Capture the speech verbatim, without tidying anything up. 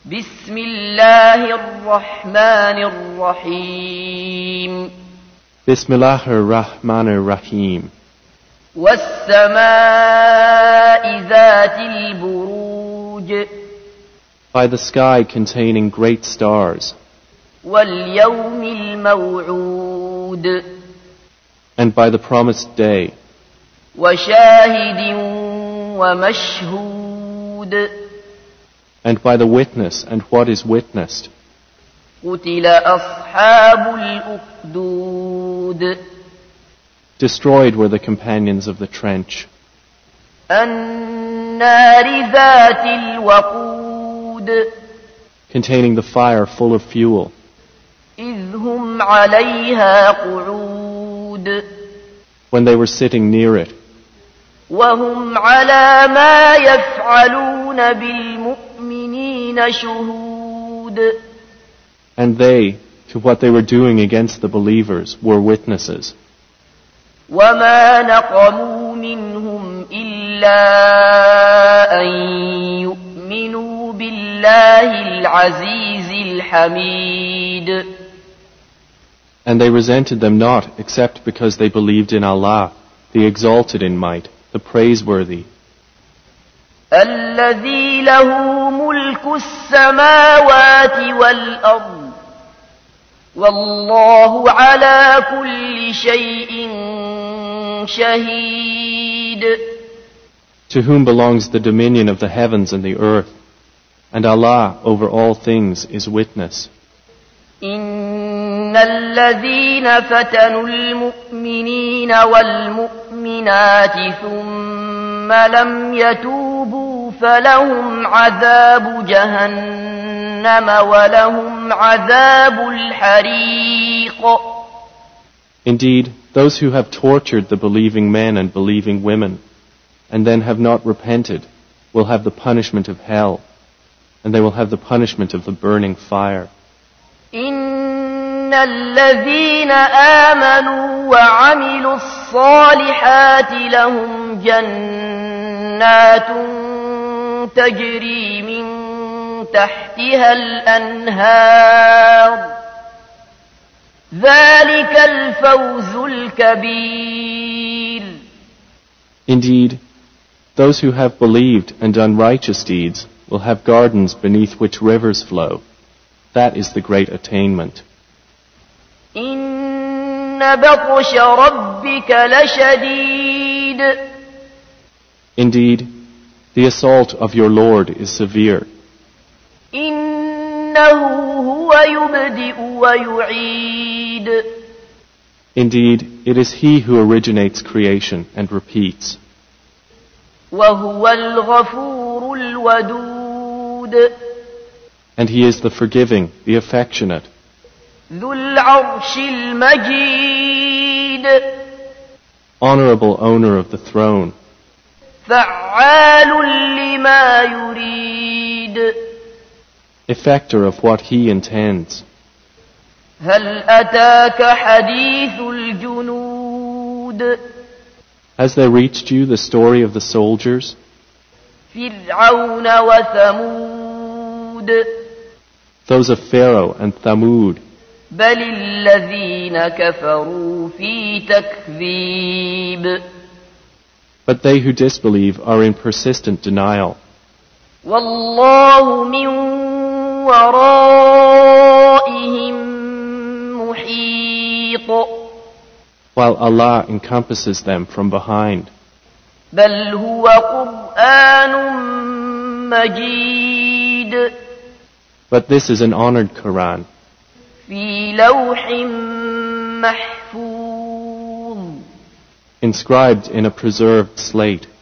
بسم الله الرحمن الرحيم بسم الله الرحمن الرحيم والسماء ذات البروج By the sky containing great stars, واليوم الموعود and by the promised day, وشاهد ومشهود and by the witness and what is witnessed. قتل أصحاب الأخدود Destroyed were the companions of the trench, النار ذات الوقود containing the fire full of fuel, إذ هم عليها قعود when they were sitting near it, وهم على ما يفعلون بالمؤمنين شهود and they, to what they were doing against the believers, were witnesses. وما نقموا منهم إلا أن يؤمنوا بالله العزيز الحميد. And they resented them not, except because they believed in Allah, the exalted in might, the praiseworthy, الذي له ملك السماوات والأرض والله على كل شيء شهيد. to whom belongs the dominion of the heavens and the earth, and Allah over all things is witness. إن الذين فتنوا المؤمنين والمؤمنات ثم لم يتوبوا فلهم عذاب جهنم ولهم عذاب الحريق. Indeed, those who have tortured the believing men and believing women, and then have not repented, will have the punishment of hell, and they will have the punishment of the burning fire. إن الذين آمنوا وعملوا الصالحات لهم جنات تجري من تحتها الأنهار ذلك الفوز الكبير. Indeed, those who have believed and done righteous deeds will have gardens beneath which rivers flow. That is the great attainment. إن بطش ربك لشديد. Indeed, the assault of your Lord is severe. إنه هو يبدئ ويعيد. Indeed, it is He who originates creation and repeats. وهو الغفور الودود. And He is the forgiving, the affectionate, ذو العرش المجيد. honorable owner of the throne, فعال لما يريد. effector of what He intends. هل أتاك حديث الجنود. Has there reached you the story of the soldiers? فرعون وثمود. Those of Pharaoh and Thamud. بل الذين كفروا في تكذيب. But they who disbelieve are in persistent denial. والله من ورائهم محيط. While Allah encompasses them from behind. بل هو قرآن مجيد. But this is an honored Quran, في لوح محفوظ. inscribed in a preserved slate.